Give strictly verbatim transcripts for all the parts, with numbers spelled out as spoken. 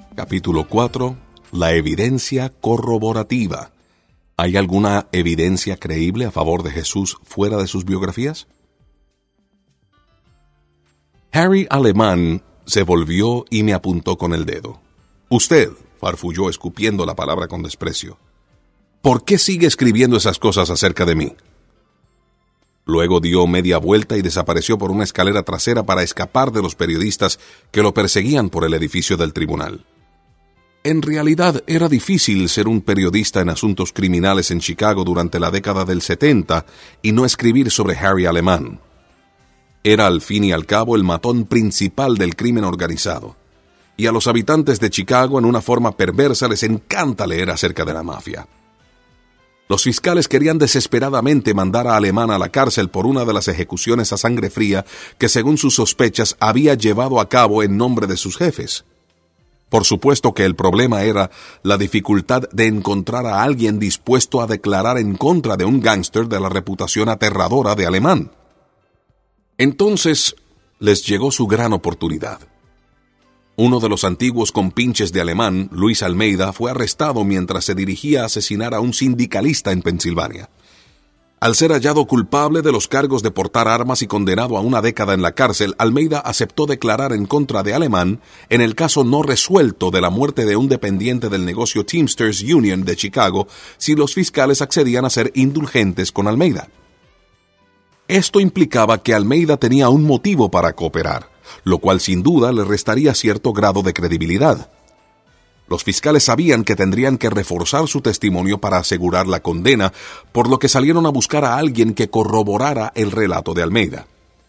capítulo cuatro, la evidencia corroborativa. ¿Hay alguna evidencia creíble a favor de Jesús fuera de sus biografías? Harry Alemán se volvió y me apuntó con el dedo. Usted, farfulló escupiendo la palabra con desprecio, ¿por qué sigue escribiendo esas cosas acerca de mí? Luego dio media vuelta y desapareció por una escalera trasera para escapar de los periodistas que lo perseguían por el edificio del tribunal. En realidad era difícil ser un periodista en asuntos criminales en Chicago durante la década del setenta y no escribir sobre Harry Alemán. Era al fin y al cabo el matón principal del crimen organizado, y a los habitantes de Chicago en una forma perversa les encanta leer acerca de la mafia. Los fiscales querían desesperadamente mandar a Alemán a la cárcel por una de las ejecuciones a sangre fría que, según sus sospechas, había llevado a cabo en nombre de sus jefes. Por supuesto que el problema era la dificultad de encontrar a alguien dispuesto a declarar en contra de un gángster de la reputación aterradora de Alemán. Entonces les llegó su gran oportunidad. Uno de los antiguos compinches de Alemán, Luis Almeida, fue arrestado mientras se dirigía a asesinar a un sindicalista en Pensilvania. Al ser hallado culpable de los cargos de portar armas y condenado a una década en la cárcel, Almeida aceptó declarar en contra de Alemán en el caso no resuelto de la muerte de un dependiente del negocio Teamsters Union de Chicago si los fiscales accedían a ser indulgentes con Almeida. Esto implicaba que Almeida tenía un motivo para cooperar, lo cual sin duda le restaría cierto grado de credibilidad. Los fiscales sabían que tendrían que reforzar su testimonio para asegurar la condena, por lo que salieron a buscar a alguien que corroborara el relato de Almeida.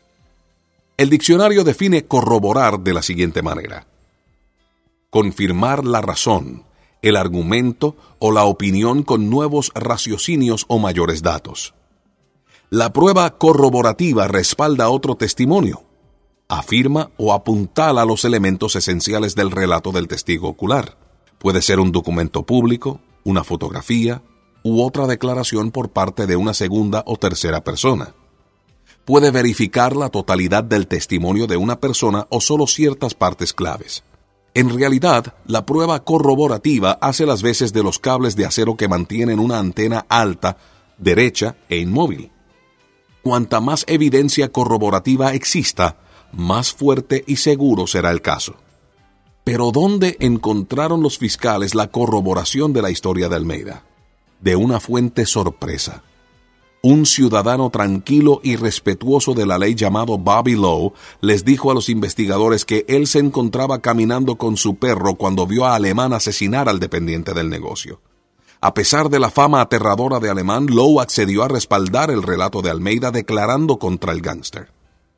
El diccionario define corroborar de la siguiente manera: confirmar la razón, el argumento o la opinión con nuevos raciocinios o mayores datos. La prueba corroborativa respalda otro testimonio, afirma o apuntala los elementos esenciales del relato del testigo ocular. Puede ser un documento público, una fotografía u otra declaración por parte de una segunda o tercera persona. Puede verificar la totalidad del testimonio de una persona o solo ciertas partes claves. En realidad, la prueba corroborativa hace las veces de los cables de acero que mantienen una antena alta, derecha e inmóvil. Cuanta más evidencia corroborativa exista, más fuerte y seguro será el caso. Pero ¿dónde encontraron los fiscales la corroboración de la historia de Almeida? De una fuente sorpresa. Un ciudadano tranquilo y respetuoso de la ley llamado Bobby Lowe les dijo a los investigadores que él se encontraba caminando con su perro cuando vio a Alemán asesinar al dependiente del negocio. A pesar de la fama aterradora de Alemán, Lowe accedió a respaldar el relato de Almeida declarando contra el gángster.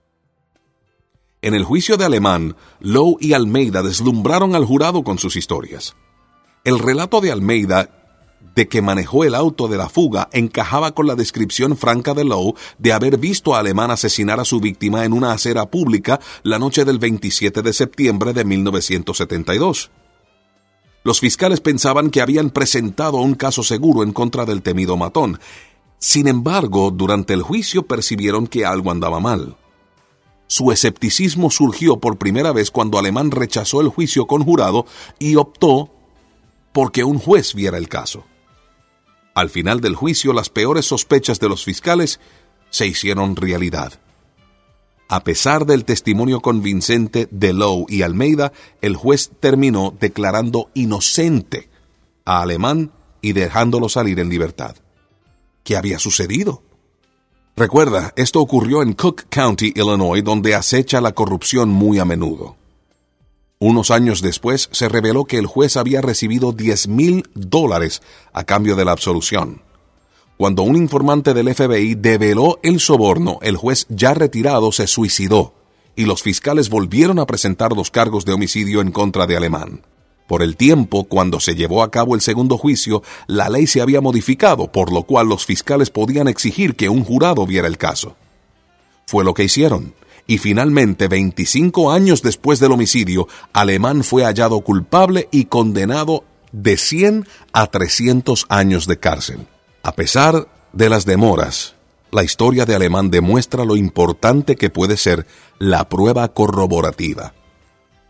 En el juicio de Alemán, Lowe y Almeida deslumbraron al jurado con sus historias. El relato de Almeida de que manejó el auto de la fuga encajaba con la descripción franca de Lowe de haber visto a Alemán asesinar a su víctima en una acera pública la noche del veintisiete de septiembre de mil novecientos setenta y dos. Los fiscales pensaban que habían presentado un caso seguro en contra del temido matón. Sin embargo, durante el juicio percibieron que algo andaba mal. Su escepticismo surgió por primera vez cuando Alemán rechazó el juicio con jurado y optó por que un juez viera el caso. Al final del juicio, las peores sospechas de los fiscales se hicieron realidad. A pesar del testimonio convincente de Lowe y Almeida, el juez terminó declarando inocente a Alemán y dejándolo salir en libertad. ¿Qué había sucedido? Recuerda, esto ocurrió en Cook County, Illinois, donde acecha la corrupción muy a menudo. Unos años después, se reveló que el juez había recibido diez mil dólares a cambio de la absolución. Cuando un informante del F B I develó el soborno, el juez ya retirado se suicidó y los fiscales volvieron a presentar los cargos de homicidio en contra de Alemán. Por el tiempo, cuando se llevó a cabo el segundo juicio, la ley se había modificado, por lo cual los fiscales podían exigir que un jurado viera el caso. Fue lo que hicieron, y finalmente, veinticinco años después del homicidio, Alemán fue hallado culpable y condenado de cien a trescientos años de cárcel. A pesar de las demoras, la historia de Alemán demuestra lo importante que puede ser la prueba corroborativa.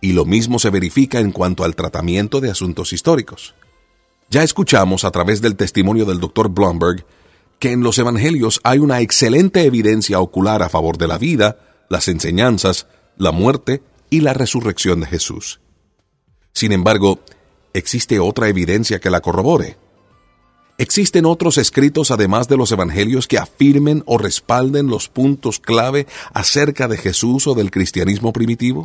Y lo mismo se verifica en cuanto al tratamiento de asuntos históricos. Ya escuchamos a través del testimonio del doctor Blomberg que en los evangelios hay una excelente evidencia ocular a favor de la vida, las enseñanzas, la muerte y la resurrección de Jesús. Sin embargo, ¿existe otra evidencia que la corrobore? ¿Existen otros escritos además de los evangelios que afirmen o respalden los puntos clave acerca de Jesús o del cristianismo primitivo?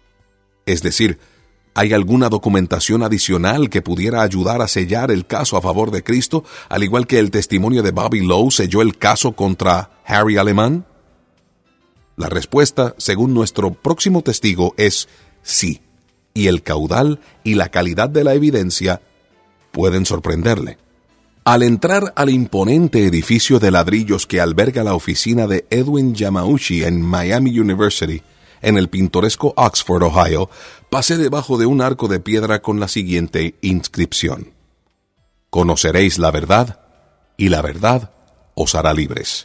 Es decir, ¿hay alguna documentación adicional que pudiera ayudar a sellar el caso a favor de Cristo, al igual que el testimonio de Bobby Lowe selló el caso contra Harry Alemán? La respuesta, según nuestro próximo testigo, es sí, y el caudal y la calidad de la evidencia pueden sorprenderle. Al entrar al imponente edificio de ladrillos que alberga la oficina de Edwin Yamauchi en Miami University, en el pintoresco Oxford, Ohio, pasé debajo de un arco de piedra con la siguiente inscripción: Conoceréis la verdad, y la verdad os hará libres.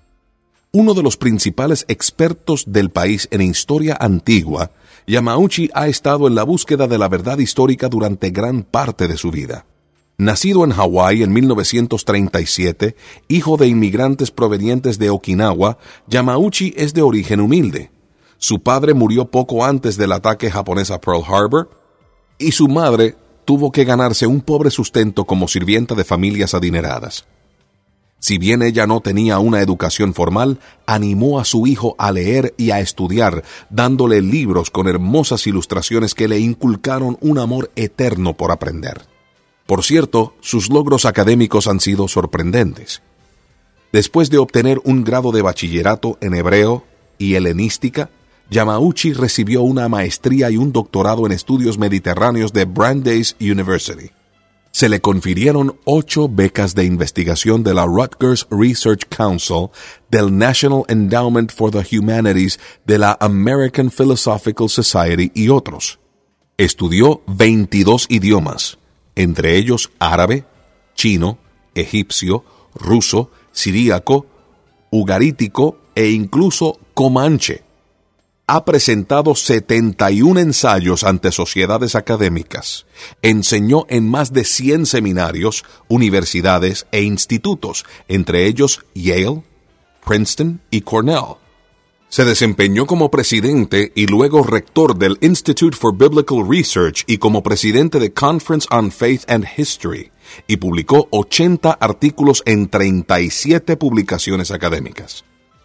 Uno de los principales expertos del país en historia antigua, Yamauchi ha estado en la búsqueda de la verdad histórica durante gran parte de su vida. Nacido en Hawái en mil novecientos treinta y siete, hijo de inmigrantes provenientes de Okinawa, Yamauchi es de origen humilde. Su padre murió poco antes del ataque japonés a Pearl Harbor, y su madre tuvo que ganarse un pobre sustento como sirvienta de familias adineradas. Si bien ella no tenía una educación formal, animó a su hijo a leer y a estudiar, dándole libros con hermosas ilustraciones que le inculcaron un amor eterno por aprender. Por cierto, sus logros académicos han sido sorprendentes. Después de obtener un grado de bachillerato en hebreo y helenística, Yamauchi recibió una maestría y un doctorado en estudios mediterráneos de Brandeis University. Se le confirieron ocho becas de investigación de la Rutgers Research Council, del National Endowment for the Humanities, de la American Philosophical Society y otros. Estudió veintidós idiomas, entre ellos árabe, chino, egipcio, ruso, siríaco, ugarítico e incluso comanche. Ha presentado setenta y un ensayos ante sociedades académicas. Enseñó en más de cien seminarios, universidades e institutos, entre ellos Yale, Princeton y Cornell. Se desempeñó como presidente y luego rector del Institute for Biblical Research y como presidente de Conference on Faith and History, y publicó ochenta artículos en treinta y siete publicaciones académicas.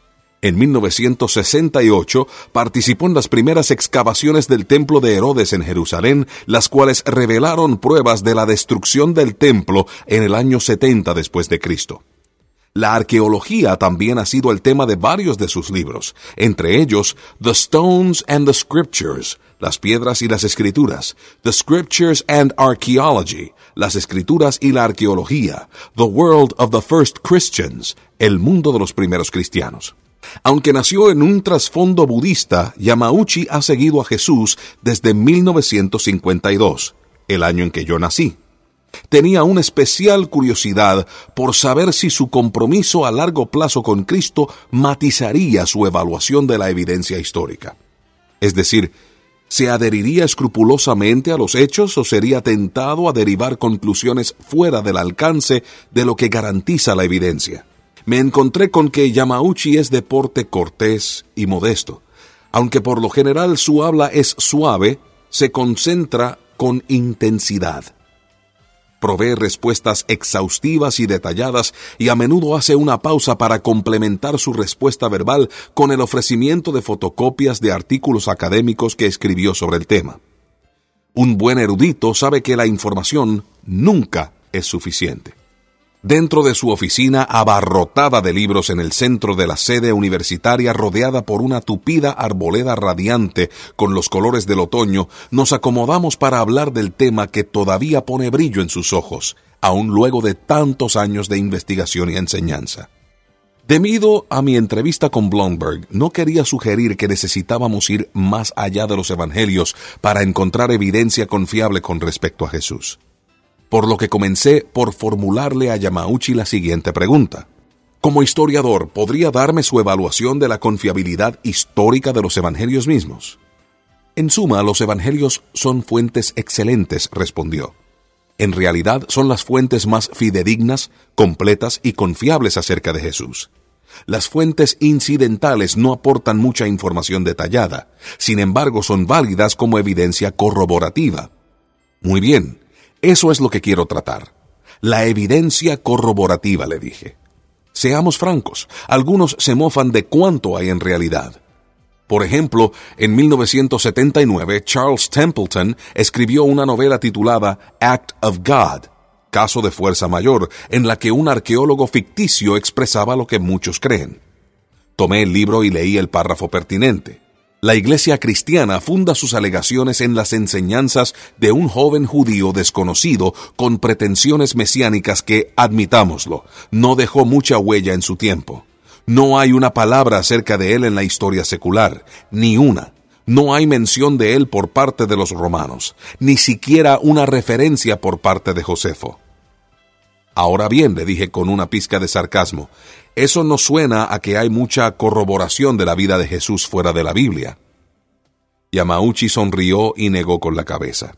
En mil novecientos sesenta y ocho participó en las primeras excavaciones del templo de Herodes en Jerusalén, las cuales revelaron pruebas de la destrucción del templo en el año setenta después de Cristo. La arqueología también ha sido el tema de varios de sus libros, entre ellos The Stones and the Scriptures, las piedras y las escrituras, The Scriptures and Archaeology, las escrituras y la arqueología, The World of the First Christians, el mundo de los primeros cristianos. Aunque nació en un trasfondo budista, Yamauchi ha seguido a Jesús desde mil novecientos cincuenta y dos, el año en que yo nací. Tenía una especial curiosidad por saber si su compromiso a largo plazo con Cristo matizaría su evaluación de la evidencia histórica. Es decir, ¿se adheriría escrupulosamente a los hechos o sería tentado a derivar conclusiones fuera del alcance de lo que garantiza la evidencia? Me encontré con que Yamauchi es de porte cortés y modesto. Aunque por lo general su habla es suave, se concentra con intensidad. Provee respuestas exhaustivas y detalladas y a menudo hace una pausa para complementar su respuesta verbal con el ofrecimiento de fotocopias de artículos académicos que escribió sobre el tema. Un buen erudito sabe que la información nunca es suficiente. Dentro de su oficina abarrotada de libros en el centro de la sede universitaria, rodeada por una tupida arboleda radiante con los colores del otoño, nos acomodamos para hablar del tema que todavía pone brillo en sus ojos, aun luego de tantos años de investigación y enseñanza. Debido a mi entrevista con Blomberg, no quería sugerir que necesitábamos ir más allá de los evangelios para encontrar evidencia confiable con respecto a Jesús. Por lo que comencé por formularle a Yamauchi la siguiente pregunta. Como historiador, ¿podría darme su evaluación de la confiabilidad histórica de los evangelios mismos? En suma, los evangelios son fuentes excelentes, respondió. En realidad son las fuentes más fidedignas, completas y confiables acerca de Jesús. Las fuentes incidentales no aportan mucha información detallada, sin embargo son válidas como evidencia corroborativa. Muy bien, eso es lo que quiero tratar. La evidencia corroborativa, le dije. Seamos francos, algunos se mofan de cuánto hay en realidad. Por ejemplo, en mil novecientos setenta y nueve, Charles Templeton escribió una novela titulada Act of God, caso de fuerza mayor, en la que un arqueólogo ficticio expresaba lo que muchos creen. Tomé el libro y leí el párrafo pertinente. La Iglesia cristiana funda sus alegaciones en las enseñanzas de un joven judío desconocido con pretensiones mesiánicas que, admitámoslo, no dejó mucha huella en su tiempo. No hay una palabra acerca de él en la historia secular, ni una. No hay mención de él por parte de los romanos, ni siquiera una referencia por parte de Josefo. Ahora bien, le dije con una pizca de sarcasmo, eso no suena a que hay mucha corroboración de la vida de Jesús fuera de la Biblia. Yamauchi sonrió y negó con la cabeza.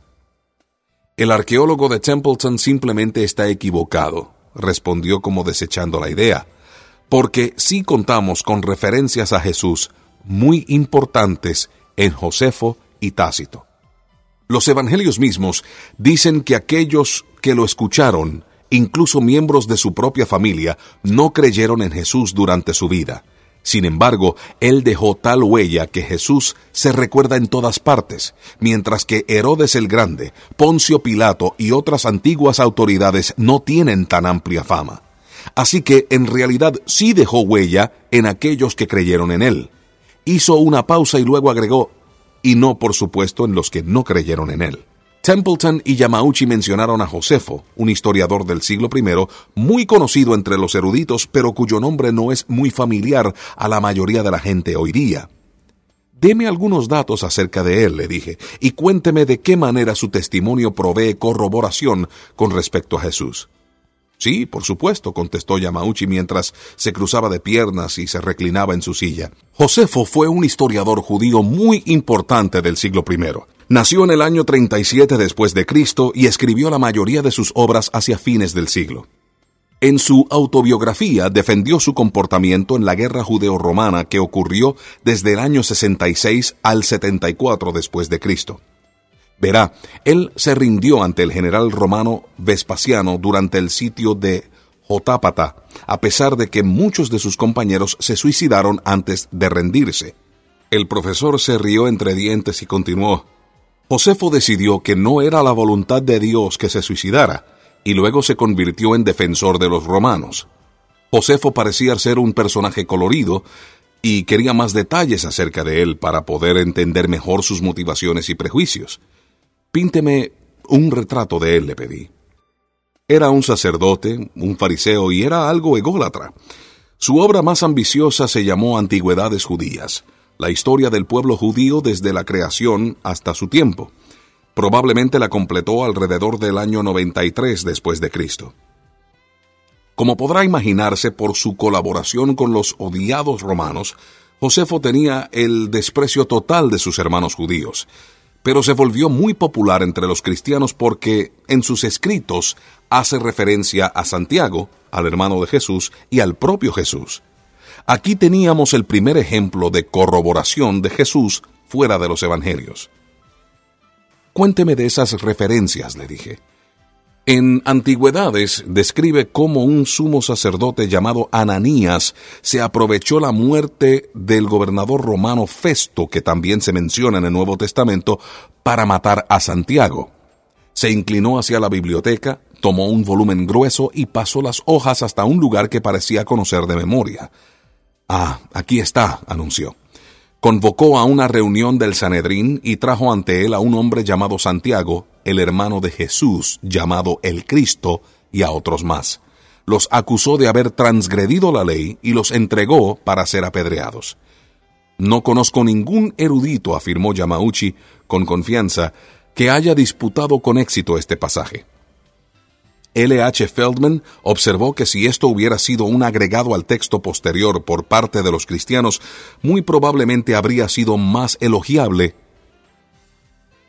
El arqueólogo de Templeton simplemente está equivocado, respondió como desechando la idea, porque sí contamos con referencias a Jesús muy importantes en Josefo y Tácito. Los evangelios mismos dicen que aquellos que lo escucharon, incluso miembros de su propia familia, no creyeron en Jesús durante su vida. Sin embargo, él dejó tal huella que Jesús se recuerda en todas partes, mientras que Herodes el Grande, Poncio Pilato y otras antiguas autoridades no tienen tan amplia fama. Así que, en realidad, sí dejó huella en aquellos que creyeron en él. Hizo una pausa y luego agregó, y no, por supuesto, en los que no creyeron en él. Templeton y Yamauchi mencionaron a Josefo, un historiador del siglo primero, muy conocido entre los eruditos, pero cuyo nombre no es muy familiar a la mayoría de la gente hoy día. Deme algunos datos acerca de él, le dije, y cuénteme de qué manera su testimonio provee corroboración con respecto a Jesús. Sí, por supuesto, contestó Yamauchi mientras se cruzaba de piernas y se reclinaba en su silla. Josefo fue un historiador judío muy importante del siglo primero. Nació en el año treinta y siete después de Cristo y escribió la mayoría de sus obras hacia fines del siglo. En su autobiografía defendió su comportamiento en la guerra judeo-romana que ocurrió desde el año sesenta y seis al setenta y cuatro después de Cristo. Verá, él se rindió ante el general romano Vespasiano durante el sitio de Jotápata, a pesar de que muchos de sus compañeros se suicidaron antes de rendirse. El profesor se rió entre dientes y continuó. Josefo decidió que no era la voluntad de Dios que se suicidara, y luego se convirtió en defensor de los romanos. Josefo parecía ser un personaje colorido, y quería más detalles acerca de él para poder entender mejor sus motivaciones y prejuicios. Pínteme un retrato de él, le pedí. Era un sacerdote, un fariseo, y era algo ególatra. Su obra más ambiciosa se llamó Antigüedades Judías, la historia del pueblo judío desde la creación hasta su tiempo. Probablemente la completó alrededor del año noventa y tres después de Cristo. Como podrá imaginarse, por su colaboración con los odiados romanos, Josefo tenía el desprecio total de sus hermanos judíos, pero se volvió muy popular entre los cristianos porque en sus escritos hace referencia a Santiago, al hermano de Jesús, y al propio Jesús. Aquí teníamos el primer ejemplo de corroboración de Jesús fuera de los evangelios. Cuénteme de esas referencias, le dije. En Antigüedades describe cómo un sumo sacerdote llamado Ananías se aprovechó la muerte del gobernador romano Festo, que también se menciona en el Nuevo Testamento, para matar a Santiago. Se inclinó hacia la biblioteca, tomó un volumen grueso y pasó las hojas hasta un lugar que parecía conocer de memoria. «Ah, aquí está», anunció. Convocó a una reunión del Sanedrín y trajo ante él a un hombre llamado Santiago, el hermano de Jesús, llamado el Cristo, y a otros más. Los acusó de haber transgredido la ley y los entregó para ser apedreados. No conozco ningún erudito, afirmó Yamauchi con confianza, que haya disputado con éxito este pasaje. L H Feldman observó que si esto hubiera sido un agregado al texto posterior por parte de los cristianos, muy probablemente habría sido más elogiable.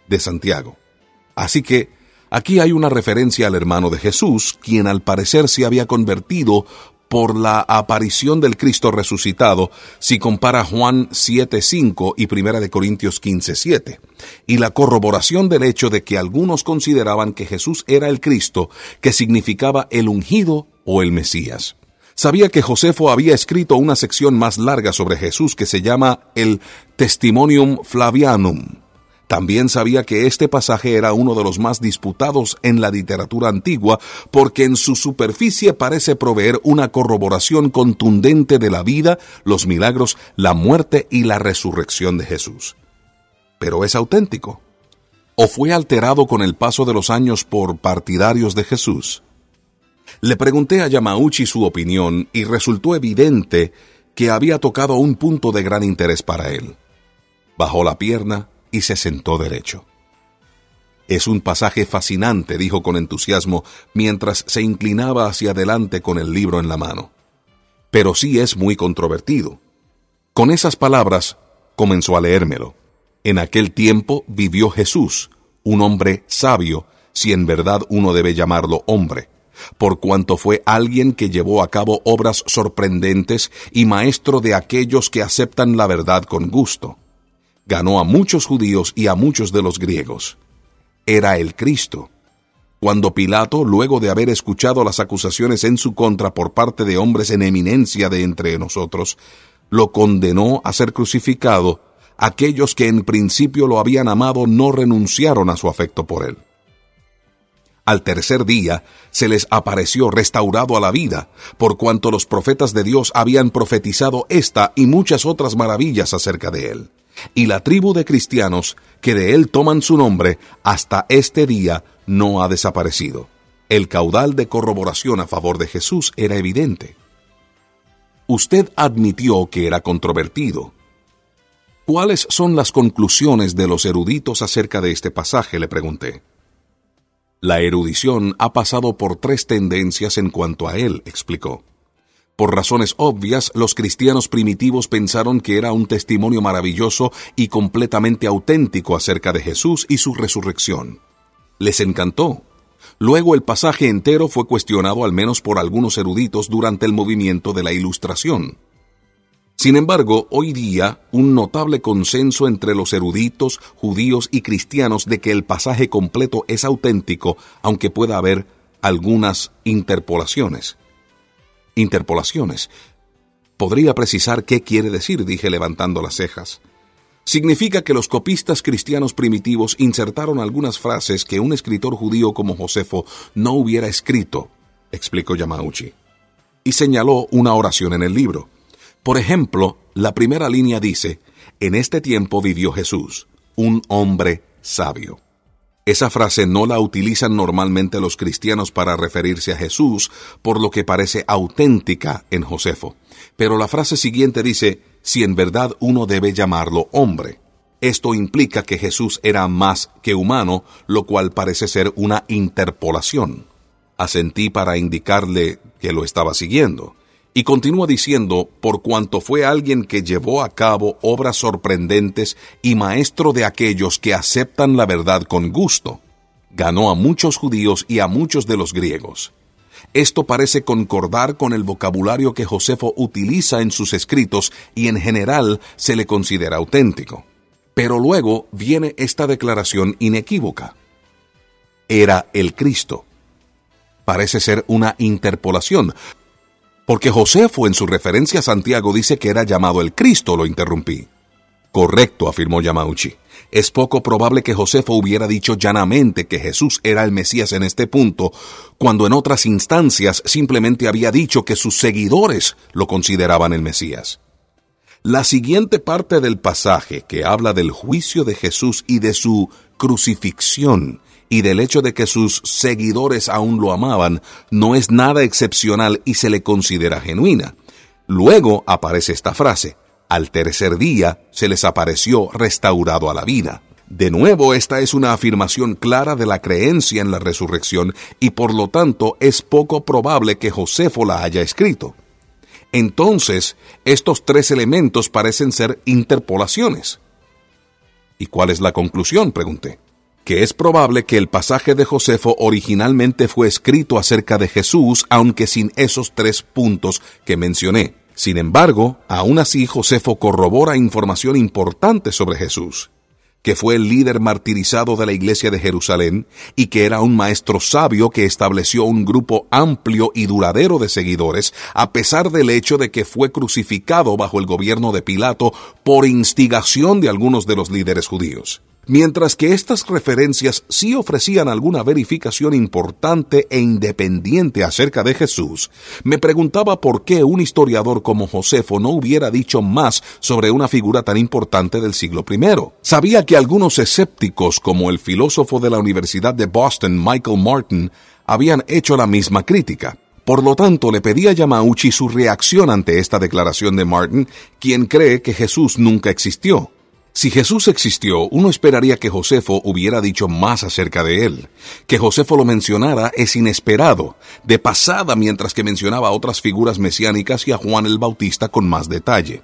de Santiago. Así que aquí hay una referencia al hermano de Jesús, quien al parecer se había convertido por la aparición del Cristo resucitado, si compara Juan siete cinco y Primera de Corintios quince siete, y la corroboración del hecho de que algunos consideraban que Jesús era el Cristo, que significaba el ungido o el Mesías. Sabía que Josefo había escrito una sección más larga sobre Jesús que se llama el Testimonium Flavianum. También sabía que este pasaje era uno de los más disputados en la literatura antigua porque en su superficie parece proveer una corroboración contundente de la vida, los milagros, la muerte y la resurrección de Jesús. ¿Pero es auténtico? ¿O fue alterado con el paso de los años por partidarios de Jesús? Le pregunté a Yamauchi su opinión y resultó evidente que había tocado un punto de gran interés para él. Bajó la pierna y se sentó derecho. Es un pasaje fascinante, dijo con entusiasmo, mientras se inclinaba hacia adelante con el libro en la mano. Pero sí es muy controvertido. Con esas palabras, comenzó a leérmelo. En aquel tiempo vivió Jesús, un hombre sabio, si en verdad uno debe llamarlo hombre, por cuanto fue alguien que llevó a cabo obras sorprendentes y maestro de aquellos que aceptan la verdad con gusto. Ganó a muchos judíos y a muchos de los griegos. Era el Cristo. Cuando Pilato, luego de haber escuchado las acusaciones en su contra por parte de hombres en eminencia de entre nosotros, lo condenó a ser crucificado, aquellos que en principio lo habían amado no renunciaron a su afecto por él. Al tercer día se les apareció restaurado a la vida, por cuanto los profetas de Dios habían profetizado esta y muchas otras maravillas acerca de él. Y la tribu de cristianos que de él toman su nombre hasta este día no ha desaparecido. El caudal de corroboración a favor de Jesús era evidente. Usted admitió que era controvertido. ¿Cuáles son las conclusiones de los eruditos acerca de este pasaje?, le pregunté. La erudición ha pasado por tres tendencias en cuanto a él, explicó. Por razones obvias, los cristianos primitivos pensaron que era un testimonio maravilloso y completamente auténtico acerca de Jesús y su resurrección. Les encantó. Luego el pasaje entero fue cuestionado al menos por algunos eruditos durante el movimiento de la Ilustración. Sin embargo, hoy día, un notable consenso entre los eruditos, judíos y cristianos de que el pasaje completo es auténtico, aunque pueda haber algunas interpolaciones. Interpolaciones. ¿Podría precisar qué quiere decir?, dije levantando las cejas. Significa que los copistas cristianos primitivos insertaron algunas frases que un escritor judío como Josefo no hubiera escrito, explicó Yamauchi, y señaló una oración en el libro. Por ejemplo, la primera línea dice: en este tiempo vivió Jesús, un hombre sabio. Esa frase no la utilizan normalmente los cristianos para referirse a Jesús, por lo que parece auténtica en Josefo. Pero la frase siguiente dice: si en verdad uno debe llamarlo hombre. Esto implica que Jesús era más que humano, lo cual parece ser una interpolación. Asentí para indicarle que lo estaba siguiendo. Y continúa diciendo: por cuanto fue alguien que llevó a cabo obras sorprendentes y maestro de aquellos que aceptan la verdad con gusto. Ganó a muchos judíos y a muchos de los griegos. Esto parece concordar con el vocabulario que Josefo utiliza en sus escritos y en general se le considera auténtico. Pero luego viene esta declaración inequívoca. Era el Cristo. Parece ser una interpolación, porque Josefo en su referencia a Santiago dice que era llamado el Cristo, lo interrumpí. Correcto, afirmó Yamauchi. Es poco probable que Josefo hubiera dicho llanamente que Jesús era el Mesías en este punto, cuando en otras instancias simplemente había dicho que sus seguidores lo consideraban el Mesías. La siguiente parte del pasaje, que habla del juicio de Jesús y de su crucifixión, y del hecho de que sus seguidores aún lo amaban, no es nada excepcional y se le considera genuina. Luego aparece esta frase: al tercer día se les apareció restaurado a la vida. De nuevo, esta es una afirmación clara de la creencia en la resurrección y por lo tanto es poco probable que Josefo la haya escrito. Entonces, estos tres elementos parecen ser interpolaciones. ¿Y cuál es la conclusión?, pregunté. que es probable que el pasaje de Josefo originalmente fue escrito acerca de Jesús, aunque sin esos tres puntos que mencioné. Sin embargo, aún así Josefo corrobora información importante sobre Jesús, que fue el líder martirizado de la iglesia de Jerusalén y que era un maestro sabio que estableció un grupo amplio y duradero de seguidores, a pesar del hecho de que fue crucificado bajo el gobierno de Pilato por instigación de algunos de los líderes judíos. Mientras que estas referencias sí ofrecían alguna verificación importante e independiente acerca de Jesús, me preguntaba por qué un historiador como Josefo no hubiera dicho más sobre una figura tan importante del siglo primero. Sabía que algunos escépticos, como el filósofo de la Universidad de Boston, Michael Martin, habían hecho la misma crítica. Por lo tanto, le pedí a Yamauchi su reacción ante esta declaración de Martin, quien cree que Jesús nunca existió. Si Jesús existió, uno esperaría que Josefo hubiera dicho más acerca de él. Que Josefo lo mencionara es inesperado, de pasada, mientras que mencionaba a otras figuras mesiánicas y a Juan el Bautista con más detalle.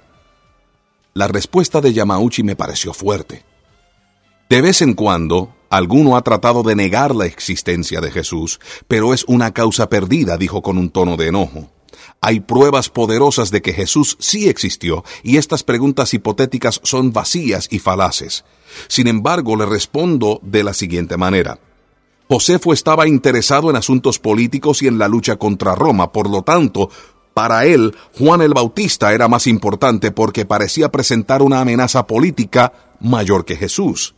La respuesta de Yamauchi me pareció fuerte. De vez en cuando, alguno ha tratado de negar la existencia de Jesús, pero es una causa perdida, dijo con un tono de enojo. Hay pruebas poderosas de que Jesús sí existió, y estas preguntas hipotéticas son vacías y falaces. Sin embargo, le respondo de la siguiente manera. Josefo estaba interesado en asuntos políticos y en la lucha contra Roma, por lo tanto, para él, Juan el Bautista era más importante porque parecía presentar una amenaza política mayor que Jesús.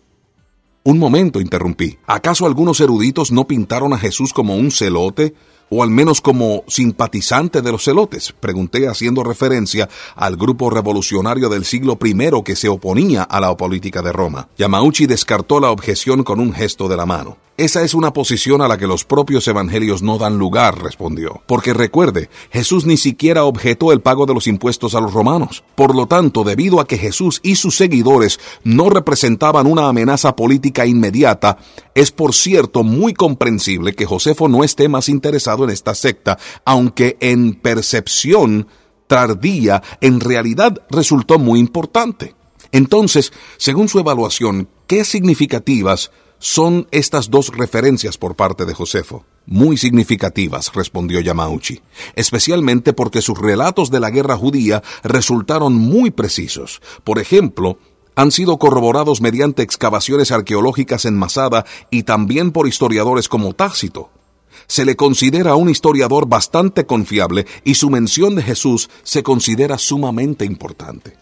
Un momento, interrumpí. ¿Acaso algunos eruditos no pintaron a Jesús como un celote? ¿O al menos como simpatizante de los celotes? Pregunté haciendo referencia al grupo revolucionario del siglo primero que se oponía a la política de Roma. Yamauchi descartó la objeción con un gesto de la mano. Esa es una posición a la que los propios evangelios no dan lugar, respondió. Porque recuerde, Jesús ni siquiera objetó el pago de los impuestos a los romanos. Por lo tanto, debido a que Jesús y sus seguidores no representaban una amenaza política inmediata, es por cierto muy comprensible que Josefo no esté más interesado en esta secta, aunque en percepción tardía, en realidad resultó muy importante. Entonces, según su evaluación, ¿qué significativas son estas dos referencias por parte de Josefo? Muy significativas, respondió Yamauchi, especialmente porque sus relatos de la guerra judía resultaron muy precisos. Por ejemplo, han sido corroborados mediante excavaciones arqueológicas en Masada y también por historiadores como Tácito. Se le considera un historiador bastante confiable y su mención de Jesús se considera sumamente importante.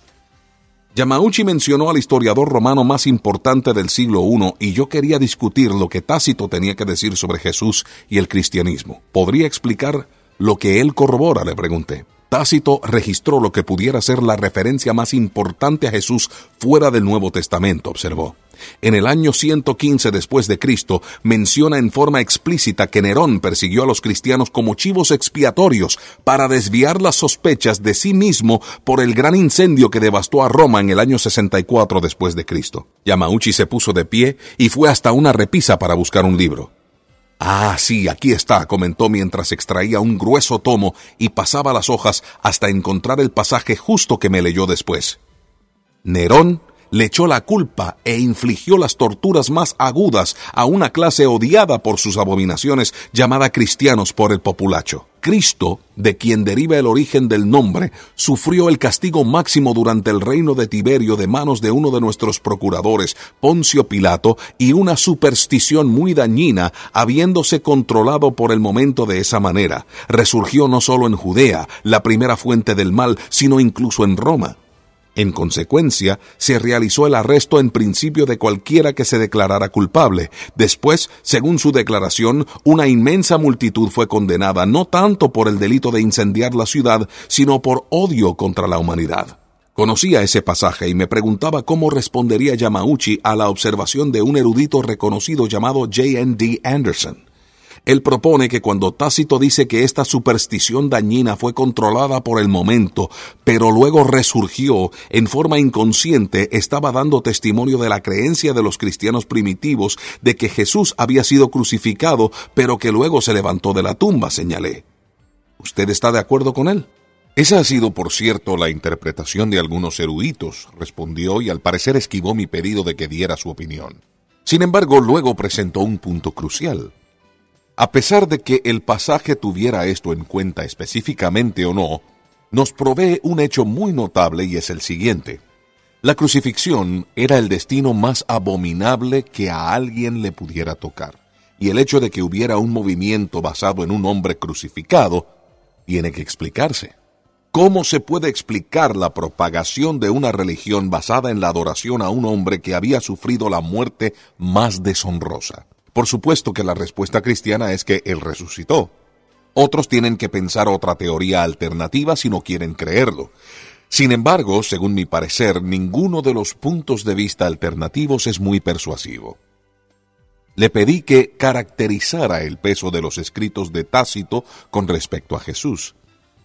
Yamauchi mencionó al historiador romano más importante del siglo primero y yo quería discutir lo que Tácito tenía que decir sobre Jesús y el cristianismo. ¿Podría explicar lo que él corrobora?, le pregunté. Tácito registró lo que pudiera ser la referencia más importante a Jesús fuera del Nuevo Testamento, observó. En el año ciento quince después de Cristo, menciona en forma explícita que Nerón persiguió a los cristianos como chivos expiatorios para desviar las sospechas de sí mismo por el gran incendio que devastó a Roma en el año sesenta y cuatro después de Cristo. Yamauchi se puso de pie y fue hasta una repisa para buscar un libro. Ah, sí, aquí está, comentó mientras extraía un grueso tomo y pasaba las hojas hasta encontrar el pasaje justo que me leyó después. Nerón le echó la culpa e infligió las torturas más agudas a una clase odiada por sus abominaciones llamada cristianos por el populacho. Cristo, de quien deriva el origen del nombre, sufrió el castigo máximo durante el reino de Tiberio de manos de uno de nuestros procuradores, Poncio Pilato, y una superstición muy dañina, habiéndose controlado por el momento de esa manera, resurgió no solo en Judea, la primera fuente del mal, sino incluso en Roma. En consecuencia, se realizó el arresto en principio de cualquiera que se declarara culpable. Después, según su declaración, una inmensa multitud fue condenada no tanto por el delito de incendiar la ciudad, sino por odio contra la humanidad. Conocía ese pasaje y me preguntaba cómo respondería Yamauchi a la observación de un erudito reconocido llamado J N D Anderson. Él propone que cuando Tácito dice que esta superstición dañina fue controlada por el momento, pero luego resurgió en forma inconsciente, estaba dando testimonio de la creencia de los cristianos primitivos de que Jesús había sido crucificado, pero que luego se levantó de la tumba, señalé. ¿Usted está de acuerdo con él? Esa ha sido, por cierto, la interpretación de algunos eruditos, respondió y al parecer esquivó mi pedido de que diera su opinión. Sin embargo, luego presentó un punto crucial. A pesar de que el pasaje tuviera esto en cuenta específicamente o no, nos provee un hecho muy notable y es el siguiente. La crucifixión era el destino más abominable que a alguien le pudiera tocar, y el hecho de que hubiera un movimiento basado en un hombre crucificado tiene que explicarse. ¿Cómo se puede explicar la propagación de una religión basada en la adoración a un hombre que había sufrido la muerte más deshonrosa? Por supuesto que la respuesta cristiana es que Él resucitó. Otros tienen que pensar otra teoría alternativa si no quieren creerlo. Sin embargo, según mi parecer, ninguno de los puntos de vista alternativos es muy persuasivo. Le pedí que caracterizara el peso de los escritos de Tácito con respecto a Jesús.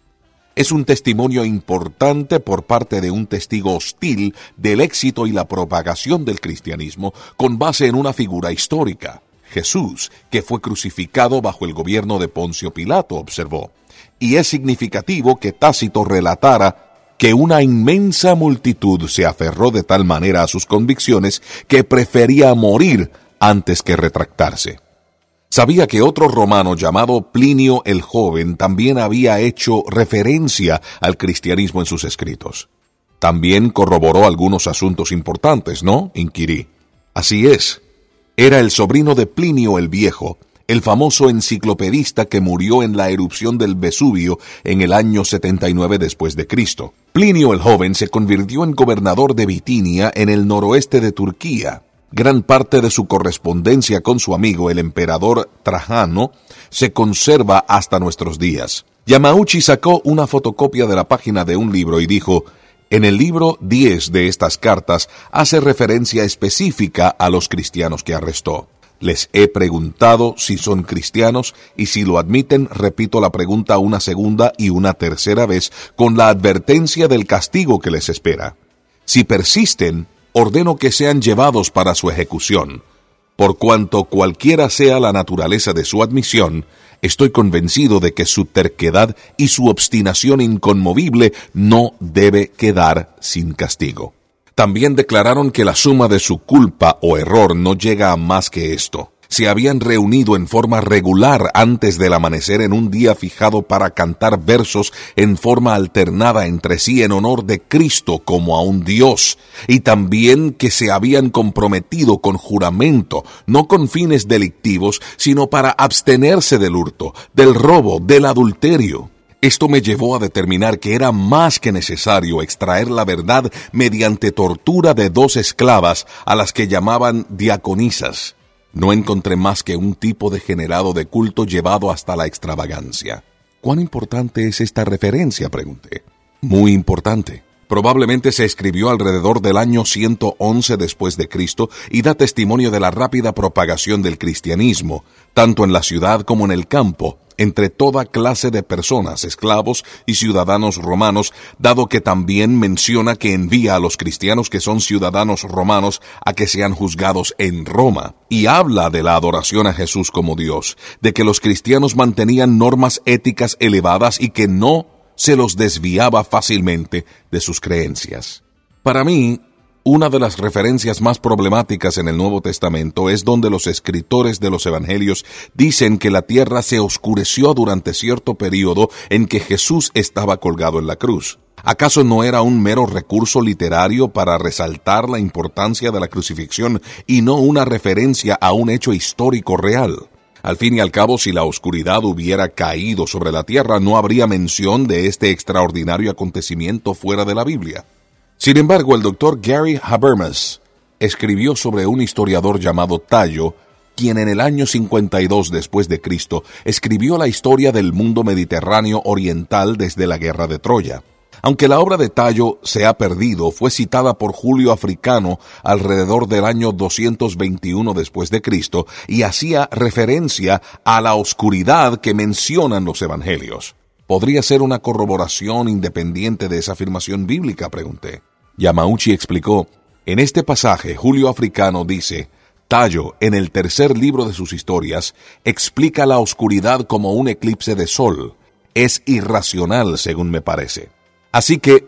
Es un testimonio importante por parte de un testigo hostil del éxito y la propagación del cristianismo con base en una figura histórica. Jesús, que fue crucificado bajo el gobierno de Poncio Pilato, observó. Y es significativo que Tácito relatara que una inmensa multitud se aferró de tal manera a sus convicciones que prefería morir antes que retractarse. Sabía que otro romano llamado Plinio el Joven también había hecho referencia al cristianismo en sus escritos. También corroboró algunos asuntos importantes, ¿no?, inquirí. Así es. Era el sobrino de Plinio el Viejo, el famoso enciclopedista que murió en la erupción del Vesubio en el año setenta y nueve después de Cristo. Plinio el Joven se convirtió en gobernador de Bitinia en el noroeste de Turquía. Gran parte de su correspondencia con su amigo el emperador Trajano se conserva hasta nuestros días. Yamauchi sacó una fotocopia de la página de un libro y dijo: en el libro diez de estas cartas hace referencia específica a los cristianos que arrestó. Les he preguntado si son cristianos y si lo admiten, repito la pregunta una segunda y una tercera vez con la advertencia del castigo que les espera. Si persisten, ordeno que sean llevados para su ejecución. Por cuanto cualquiera sea la naturaleza de su admisión, estoy convencido de que su terquedad y su obstinación inconmovible no debe quedar sin castigo. También declararon que la suma de su culpa o error no llega a más que esto. Se habían reunido en forma regular antes del amanecer en un día fijado para cantar versos en forma alternada entre sí en honor de Cristo como a un Dios, y también que se habían comprometido con juramento, no con fines delictivos, sino para abstenerse del hurto, del robo, del adulterio. Esto me llevó a determinar que era más que necesario extraer la verdad mediante tortura de dos esclavas a las que llamaban diaconisas. No encontré más que un tipo degenerado de culto llevado hasta la extravagancia. ¿Cuán importante es esta referencia?, pregunté. Muy importante. Probablemente se escribió alrededor del año ciento once después de Cristo y da testimonio de la rápida propagación del cristianismo, tanto en la ciudad como en el campo, entre toda clase de personas, esclavos y ciudadanos romanos, dado que también menciona que envía a los cristianos que son ciudadanos romanos a que sean juzgados en Roma, y habla de la adoración a Jesús como Dios, de que los cristianos mantenían normas éticas elevadas y que no se los desviaba fácilmente de sus creencias. Para mí, una de las referencias más problemáticas en el Nuevo Testamento es donde los escritores de los Evangelios dicen que la tierra se oscureció durante cierto periodo en que Jesús estaba colgado en la cruz. ¿Acaso no era un mero recurso literario para resaltar la importancia de la crucifixión y no una referencia a un hecho histórico real? Al fin y al cabo, si la oscuridad hubiera caído sobre la tierra, no habría mención de este extraordinario acontecimiento fuera de la Biblia. Sin embargo, el doctor Gary Habermas escribió sobre un historiador llamado Tallo, quien en el año cincuenta y dos después de Cristo escribió la historia del mundo mediterráneo oriental desde la guerra de Troya. Aunque la obra de Tallo se ha perdido, fue citada por Julio Africano alrededor del año doscientos veintiuno después de Cristo y hacía referencia a la oscuridad que mencionan los evangelios. ¿Podría ser una corroboración independiente de esa afirmación bíblica?, pregunté. Yamauchi explicó: en este pasaje, Julio Africano dice: Tallo, en el tercer libro de sus historias, explica la oscuridad como un eclipse de sol. Es irracional, según me parece. Así que,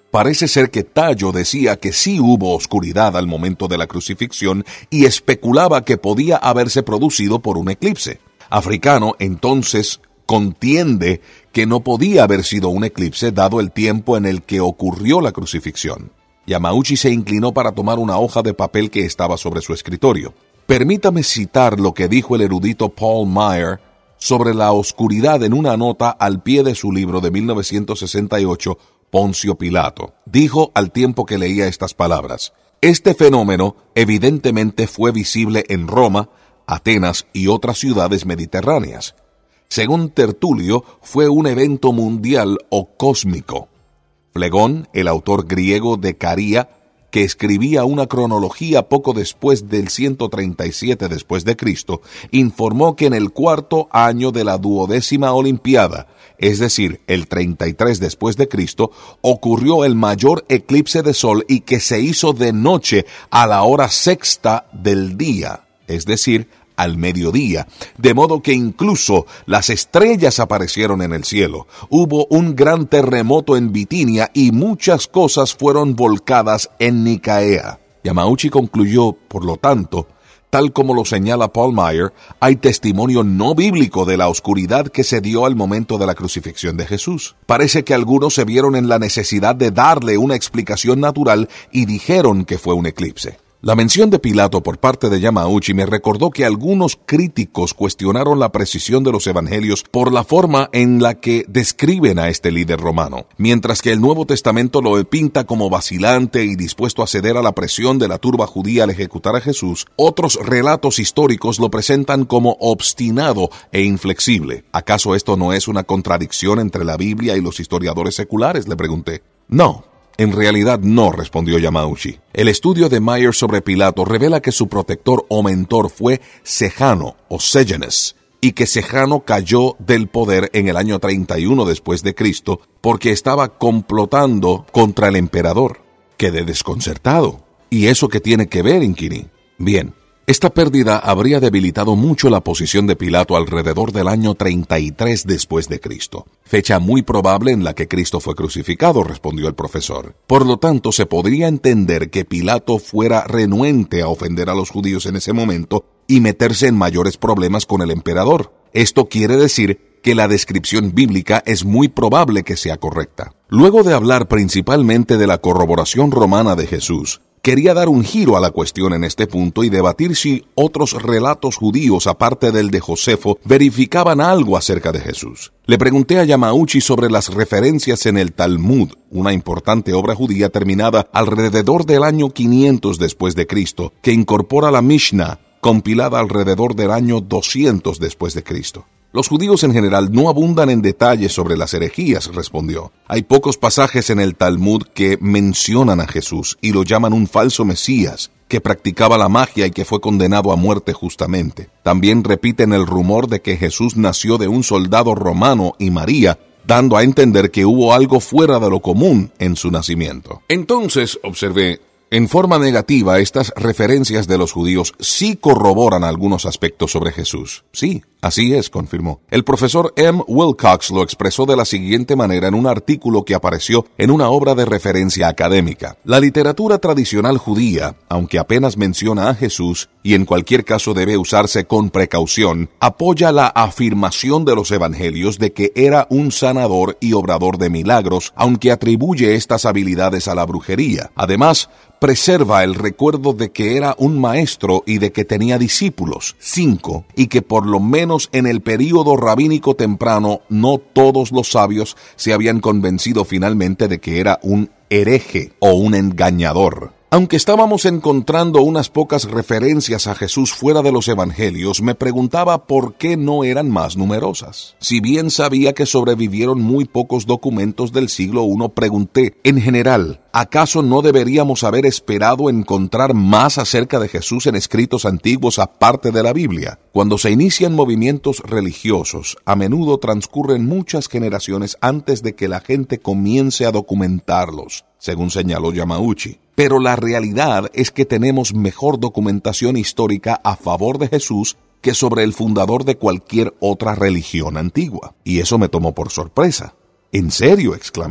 Parece ser que Tallo decía que sí hubo oscuridad al momento de la crucifixión y especulaba que podía haberse producido por un eclipse. Africano, entonces, contiende que no podía haber sido un eclipse dado el tiempo en el que ocurrió la crucifixión. Yamauchi se inclinó para tomar una hoja de papel que estaba sobre su escritorio. Permítame citar lo que dijo el erudito Paul Maier sobre la oscuridad en una nota al pie de su libro de mil novecientos sesenta y ocho, Poncio Pilato. Dijo al tiempo que leía estas palabras: este fenómeno evidentemente fue visible en Roma, Atenas y otras ciudades mediterráneas. Según Tertulio, fue un evento mundial o cósmico. Flegón, el autor griego de Caria, que escribía una cronología poco después del ciento treinta y siete después de Cristo, informó que en el cuarto año de la duodécima Olimpiada, es decir, el treinta y tres después de Cristo, ocurrió el mayor eclipse de sol y que se hizo de noche a la hora sexta del día, es decir, al mediodía, de modo que incluso las estrellas aparecieron en el cielo. Hubo un gran terremoto en Bitinia y muchas cosas fueron volcadas en Nicaea. Yamauchi concluyó, por lo tanto, tal como lo señala Paul Maier, hay testimonio no bíblico de la oscuridad que se dio al momento de la crucifixión de Jesús. Parece que algunos se vieron en la necesidad de darle una explicación natural y dijeron que fue un eclipse. La mención de Pilato por parte de Yamauchi me recordó que algunos críticos cuestionaron la precisión de los evangelios por la forma en la que describen a este líder romano. Mientras que el Nuevo Testamento lo pinta como vacilante y dispuesto a ceder a la presión de la turba judía al ejecutar a Jesús, otros relatos históricos lo presentan como obstinado e inflexible. ¿Acaso esto no es una contradicción entre la Biblia y los historiadores seculares?, le pregunté. No. En realidad no, respondió Yamauchi. El estudio de Maier sobre Pilato revela que su protector o mentor fue Sejano o Ségenes, y que Sejano cayó del poder en el año treinta y uno después de Cristo porque estaba complotando contra el emperador. Quedé desconcertado. ¿Y eso qué tiene que ver, inquirí? Bien. Esta pérdida habría debilitado mucho la posición de Pilato alrededor del año treinta y tres después de Cristo, fecha muy probable en la que Cristo fue crucificado, respondió el profesor. Por lo tanto, se podría entender que Pilato fuera renuente a ofender a los judíos en ese momento y meterse en mayores problemas con el emperador. Esto quiere decir que la descripción bíblica es muy probable que sea correcta. Luego de hablar principalmente de la corroboración romana de Jesús, quería dar un giro a la cuestión en este punto y debatir si otros relatos judíos, aparte del de Josefo, verificaban algo acerca de Jesús. Le pregunté a Yamauchi sobre las referencias en el Talmud, una importante obra judía terminada alrededor del año quinientos después de Cristo, que incorpora la Mishnah, compilada alrededor del año doscientos después de Cristo. Los judíos en general no abundan en detalles sobre las herejías, respondió. Hay pocos pasajes en el Talmud que mencionan a Jesús y lo llaman un falso Mesías, que practicaba la magia y que fue condenado a muerte justamente. También repiten el rumor de que Jesús nació de un soldado romano y María, dando a entender que hubo algo fuera de lo común en su nacimiento. Entonces, observé, en forma negativa, estas referencias de los judíos sí corroboran algunos aspectos sobre Jesús. Sí, así es, confirmó. El profesor M. Wilcox lo expresó de la siguiente manera en un artículo que apareció en una obra de referencia académica. La literatura tradicional judía, aunque apenas menciona a Jesús, y en cualquier caso debe usarse con precaución, apoya la afirmación de los evangelios de que era un sanador y obrador de milagros, aunque atribuye estas habilidades a la brujería. Además, preserva el recuerdo de que era un maestro y de que tenía discípulos, cinco, y que por lo menos en el período rabínico temprano no todos los sabios se habían convencido finalmente de que era un hereje o un engañador. Aunque estábamos encontrando unas pocas referencias a Jesús fuera de los evangelios, me preguntaba por qué no eran más numerosas. Si bien sabía que sobrevivieron muy pocos documentos del siglo primero, pregunté, en general, ¿acaso no deberíamos haber esperado encontrar más acerca de Jesús en escritos antiguos aparte de la Biblia? Cuando se inician movimientos religiosos, a menudo transcurren muchas generaciones antes de que la gente comience a documentarlos, según señaló Yamauchi. Pero la realidad es que tenemos mejor documentación histórica a favor de Jesús que sobre el fundador de cualquier otra religión antigua. Y eso me tomó por sorpresa. ¿En serio?, exclamé.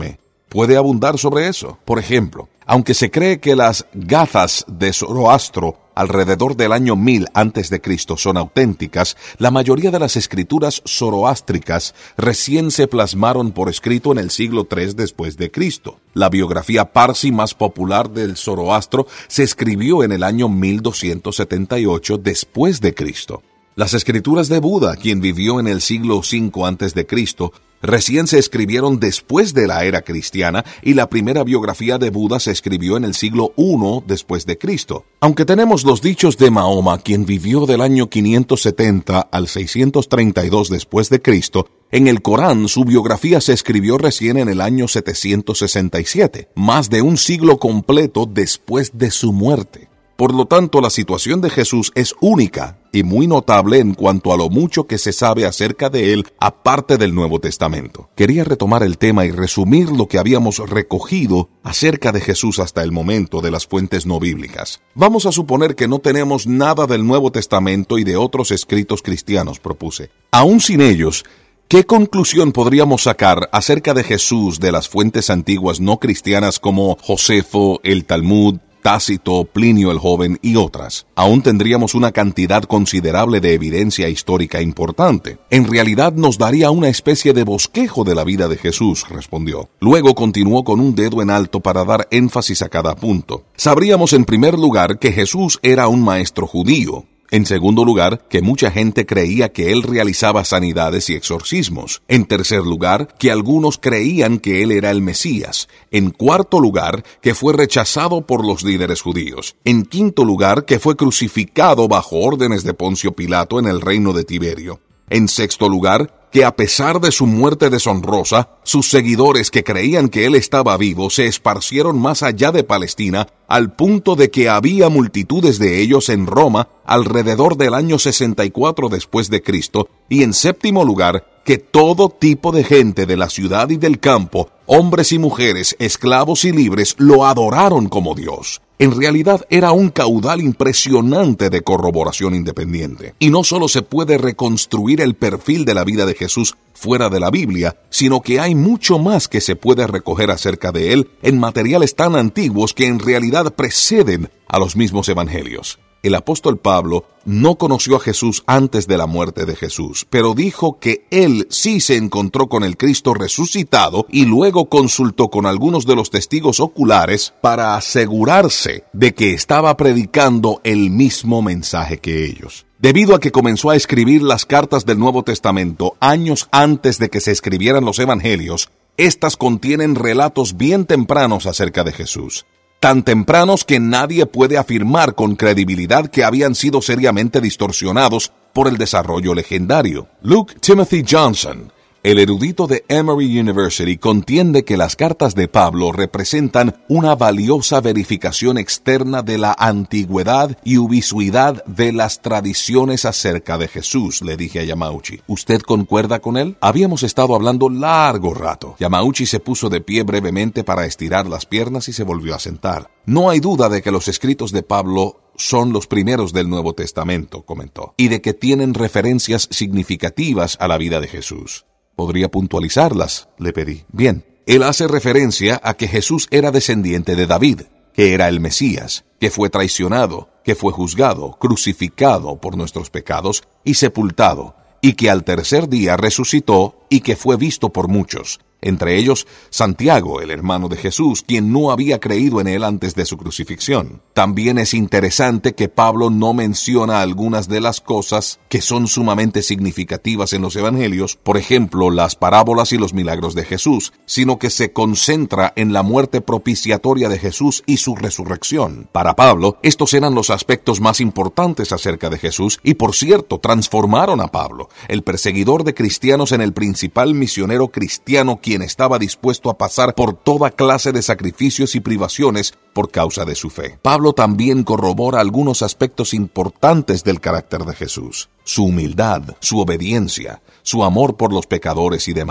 puede abundar sobre eso. Por ejemplo, aunque se cree que las Gathas de Zoroastro alrededor del año mil antes de Cristo son auténticas, la mayoría de las escrituras zoroástricas recién se plasmaron por escrito en el siglo tres después de Cristo. La biografía parsi más popular del Zoroastro se escribió en el año mil doscientos setenta y ocho después de Cristo. Las escrituras de Buda, quien vivió en el siglo cinco antes de Cristo, recién se escribieron después de la era cristiana, y la primera biografía de Buda se escribió en el siglo primero después de Cristo. Aunque tenemos los dichos de Mahoma, quien vivió del año quinientos setenta al seiscientos treinta y dos después de Cristo, en el Corán su biografía se escribió recién en el año setecientos sesenta y siete, más de un siglo completo después de su muerte. Por lo tanto, la situación de Jesús es única y muy notable en cuanto a lo mucho que se sabe acerca de él aparte del Nuevo Testamento. Quería retomar el tema y resumir lo que habíamos recogido acerca de Jesús hasta el momento de las fuentes no bíblicas. Vamos a suponer que no tenemos nada del Nuevo Testamento y de otros escritos cristianos, propuse. Aún sin ellos, ¿qué conclusión podríamos sacar acerca de Jesús de las fuentes antiguas no cristianas como Josefo, el Talmud, Tácito, Plinio el Joven y otras? Aún tendríamos una cantidad considerable de evidencia histórica importante. En realidad nos daría una especie de bosquejo de la vida de Jesús, respondió. Luego continuó con un dedo en alto para dar énfasis a cada punto. Sabríamos en primer lugar que Jesús era un maestro judío. En segundo lugar, que mucha gente creía que él realizaba sanidades y exorcismos. En tercer lugar, que algunos creían que él era el Mesías. En cuarto lugar, que fue rechazado por los líderes judíos. En quinto lugar, que fue crucificado bajo órdenes de Poncio Pilato en el reino de Tiberio. En sexto lugar, que a pesar de su muerte deshonrosa, sus seguidores que creían que él estaba vivo se esparcieron más allá de Palestina, al punto de que había multitudes de ellos en Roma alrededor del año sesenta y cuatro después de Cristo, y en séptimo lugar, que todo tipo de gente de la ciudad y del campo, hombres y mujeres, esclavos y libres, lo adoraron como Dios. En realidad era un caudal impresionante de corroboración independiente. Y no solo se puede reconstruir el perfil de la vida de Jesús fuera de la Biblia, sino que hay mucho más que se puede recoger acerca de él en materiales tan antiguos que en realidad preceden a los mismos evangelios. El apóstol Pablo no conoció a Jesús antes de la muerte de Jesús, pero dijo que él sí se encontró con el Cristo resucitado y luego consultó con algunos de los testigos oculares para asegurarse de que estaba predicando el mismo mensaje que ellos. Debido a que comenzó a escribir las cartas del Nuevo Testamento años antes de que se escribieran los evangelios, estas contienen relatos bien tempranos acerca de Jesús. Tan tempranos que nadie puede afirmar con credibilidad que habían sido seriamente distorsionados por el desarrollo legendario. Luke Timothy Johnson, el erudito de Emory University, contiende que las cartas de Pablo representan una valiosa verificación externa de la antigüedad y ubicuidad de las tradiciones acerca de Jesús. Le dije a Yamauchi, ¿usted concuerda con él? Habíamos estado hablando largo rato. Yamauchi se puso de pie brevemente para estirar las piernas y se volvió a sentar. No hay duda de que los escritos de Pablo son los primeros del Nuevo Testamento, comentó, y de que tienen referencias significativas a la vida de Jesús. ¿Podría puntualizarlas?, le pedí. Bien, él hace referencia a que Jesús era descendiente de David, que era el Mesías, que fue traicionado, que fue juzgado, crucificado por nuestros pecados y sepultado, y que al tercer día resucitó y que fue visto por muchos, entre ellos Santiago, el hermano de Jesús, quien no había creído en él antes de su crucifixión. También es interesante que Pablo no menciona algunas de las cosas que son sumamente significativas en los evangelios, por ejemplo, las parábolas y los milagros de Jesús, sino que se concentra en la muerte propiciatoria de Jesús y su resurrección. Para Pablo, estos eran los aspectos más importantes acerca de Jesús y, por cierto, transformaron a Pablo, el perseguidor de cristianos, en el principal misionero cristiano quien estaba dispuesto a pasar por toda clase de sacrificios y privaciones por causa de su fe. Pablo también corrobora algunos aspectos importantes del carácter de Jesús: su humildad, su obediencia, su amor por los pecadores y demás.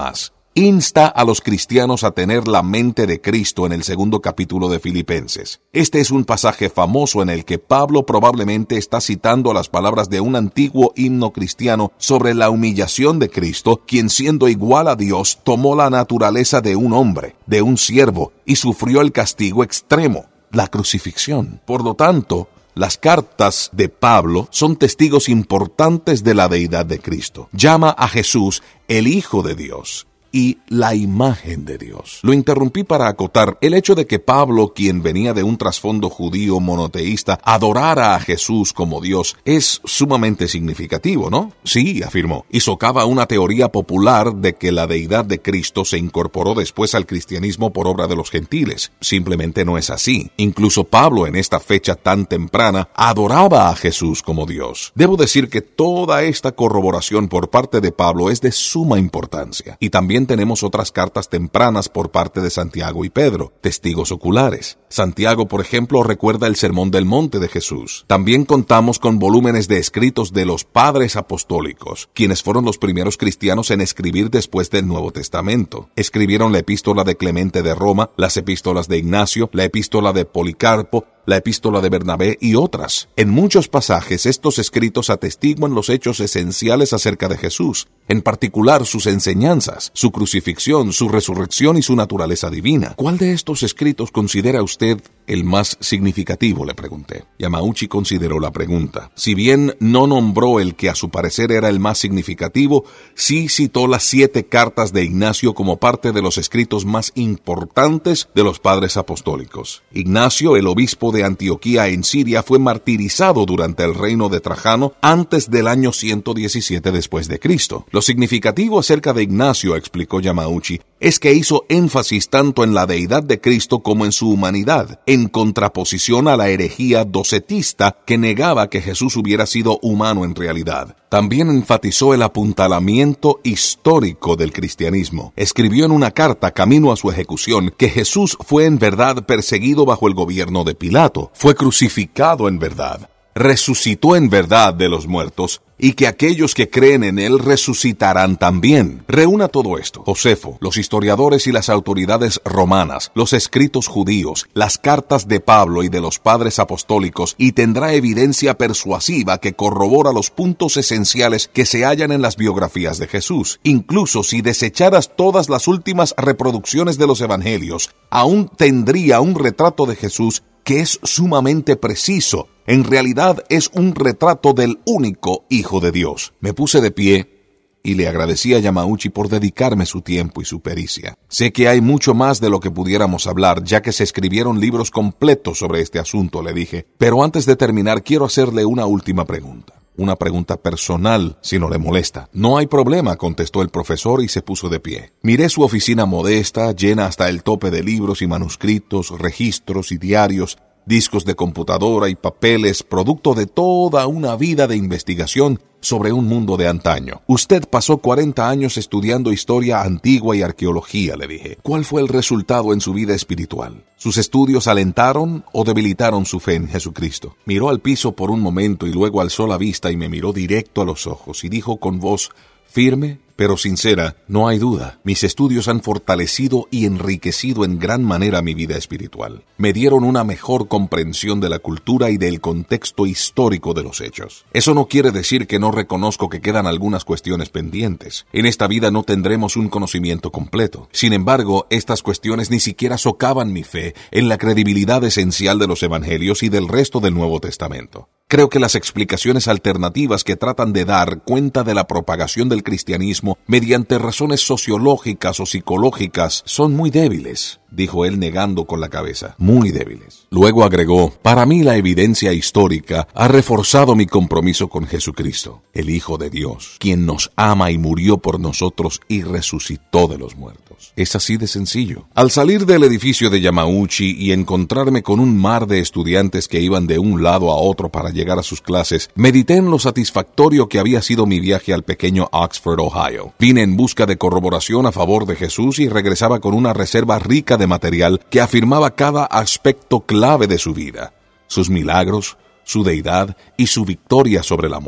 insta a los cristianos a tener la mente de Cristo en el segundo capítulo de Filipenses. Este es un pasaje famoso en el que Pablo probablemente está citando las palabras de un antiguo himno cristiano sobre la humillación de Cristo, quien siendo igual a Dios tomó la naturaleza de un hombre, de un siervo, y sufrió el castigo extremo, la crucifixión. Por lo tanto, las cartas de Pablo son testigos importantes de la deidad de Cristo. Llama a Jesús el Hijo de Dios y la imagen de Dios. Lo interrumpí para acotar el hecho de que Pablo, quien venía de un trasfondo judío monoteísta, adorara a Jesús como Dios es sumamente significativo, ¿no? Sí, afirmó, y socava una teoría popular de que la deidad de Cristo se incorporó después al cristianismo por obra de los gentiles. Simplemente no es así. Incluso Pablo, en esta fecha tan temprana, adoraba a Jesús como Dios. Debo decir que toda esta corroboración por parte de Pablo es de suma importancia. Y también tenemos otras cartas tempranas por parte de Santiago y Pedro, testigos oculares. Santiago, por ejemplo, recuerda el Sermón del Monte de Jesús. También contamos con volúmenes de escritos de los padres apostólicos, quienes fueron los primeros cristianos en escribir después del Nuevo Testamento. Escribieron la epístola de Clemente de Roma, las epístolas de Ignacio, la epístola de Policarpo, la epístola de Bernabé y otras. En muchos pasajes estos escritos atestiguan los hechos esenciales acerca de Jesús, en particular sus enseñanzas, su crucifixión, su resurrección y su naturaleza divina. ¿Cuál de estos escritos considera usted el más significativo?, le pregunté. Yamauchi consideró la pregunta. Si bien no nombró el que a su parecer era el más significativo, sí citó las siete cartas de Ignacio como parte de los escritos más importantes de los padres apostólicos. Ignacio, el obispo de Antioquía en Siria, fue martirizado durante el reino de Trajano antes del año ciento diecisiete después de Cristo. Lo significativo acerca de Ignacio, explicó Yamauchi, es que hizo énfasis tanto en la deidad de Cristo como en su humanidad, en contraposición a la herejía docetista que negaba que Jesús hubiera sido humano en realidad. También enfatizó el apuntalamiento histórico del cristianismo. Escribió en una carta camino a su ejecución que Jesús fue en verdad perseguido bajo el gobierno de Pilato, fue crucificado en verdad, resucitó en verdad de los muertos, y que aquellos que creen en él resucitarán también. Reúna todo esto: Josefo, los historiadores y las autoridades romanas, los escritos judíos, las cartas de Pablo y de los padres apostólicos, y tendrá evidencia persuasiva que corrobora los puntos esenciales que se hallan en las biografías de Jesús. Incluso si desecharas todas las últimas reproducciones de los evangelios, aún tendría un retrato de Jesús que es sumamente preciso. En realidad es un retrato del único Hijo de Dios. Me puse de pie y le agradecí a Yamauchi por dedicarme su tiempo y su pericia. Sé que hay mucho más de lo que pudiéramos hablar, ya que se escribieron libros completos sobre este asunto, le dije. Pero antes de terminar, quiero hacerle una última pregunta. Una pregunta personal, si no le molesta. No hay problema, contestó el profesor y se puso de pie. Miré su oficina modesta, llena hasta el tope de libros y manuscritos, registros y diarios, discos de computadora y papeles, producto de toda una vida de investigación sobre un mundo de antaño. Usted pasó cuarenta años estudiando historia antigua y arqueología, le dije. ¿Cuál fue el resultado en su vida espiritual? ¿Sus estudios alentaron o debilitaron su fe en Jesucristo? Miró al piso por un momento y luego alzó la vista y me miró directo a los ojos y dijo con voz firme pero sincera: no hay duda, mis estudios han fortalecido y enriquecido en gran manera mi vida espiritual. Me dieron una mejor comprensión de la cultura y del contexto histórico de los hechos. Eso no quiere decir que no reconozco que quedan algunas cuestiones pendientes. En esta vida no tendremos un conocimiento completo. Sin embargo, estas cuestiones ni siquiera socavan mi fe en la credibilidad esencial de los evangelios y del resto del Nuevo Testamento. Creo que las explicaciones alternativas que tratan de dar cuenta de la propagación del cristianismo mediante razones sociológicas o psicológicas son muy débiles, dijo él negando con la cabeza. Muy débiles. Luego agregó: para mí la evidencia histórica ha reforzado mi compromiso con Jesucristo, el Hijo de Dios, quien nos ama y murió por nosotros y resucitó de los muertos. Es así de sencillo. Al salir del edificio de Yamauchi y encontrarme con un mar de estudiantes que iban de un lado a otro para llegar a sus clases, medité en lo satisfactorio que había sido mi viaje al pequeño Oxford, Ohio. Vine en busca de corroboración a favor de Jesús y regresaba con una reserva rica de material que afirmaba cada aspecto clave de su vida, sus milagros, su deidad y su victoria sobre la muerte.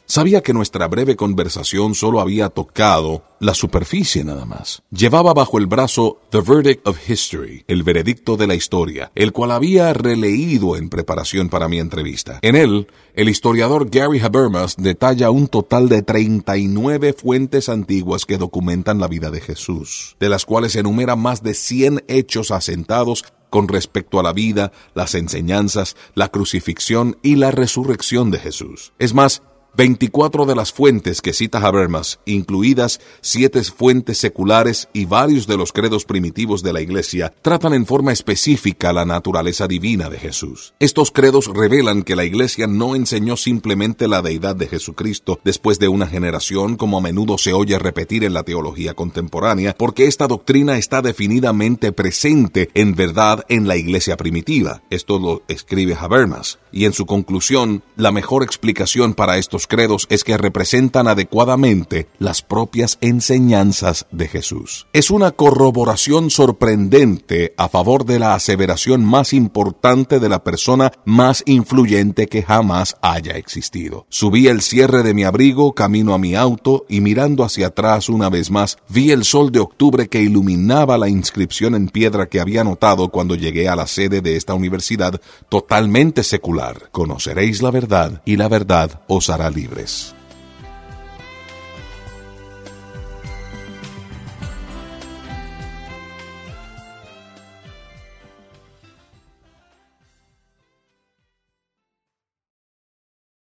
Sabía que nuestra breve conversación solo había tocado la superficie nada más. Llevaba bajo el brazo The Verdict of History, el veredicto de la historia, el cual había releído en preparación para mi entrevista. En él, el historiador Gary Habermas detalla un total de treinta y nueve fuentes antiguas que documentan la vida de Jesús, de las cuales enumera más de cien hechos asentados con respecto a la vida, las enseñanzas, la crucifixión y la resurrección de Jesús. Es más, veinticuatro de las fuentes que cita Habermas, incluidas siete fuentes seculares y varios de los credos primitivos de la Iglesia, tratan en forma específica la naturaleza divina de Jesús. Estos credos revelan que la Iglesia no enseñó simplemente la deidad de Jesucristo después de una generación, como a menudo se oye repetir en la teología contemporánea, porque esta doctrina está definidamente presente en verdad en la Iglesia primitiva. Esto lo escribe Habermas. Y en su conclusión, la mejor explicación para estos credos es que representan adecuadamente las propias enseñanzas de Jesús. Es una corroboración sorprendente a favor de la aseveración más importante de la persona más influyente que jamás haya existido. Subí el cierre de mi abrigo camino a mi auto y mirando hacia atrás una vez más, vi el sol de octubre que iluminaba la inscripción en piedra que había notado cuando llegué a la sede de esta universidad totalmente secular. Conoceréis la verdad y la verdad os hará libres.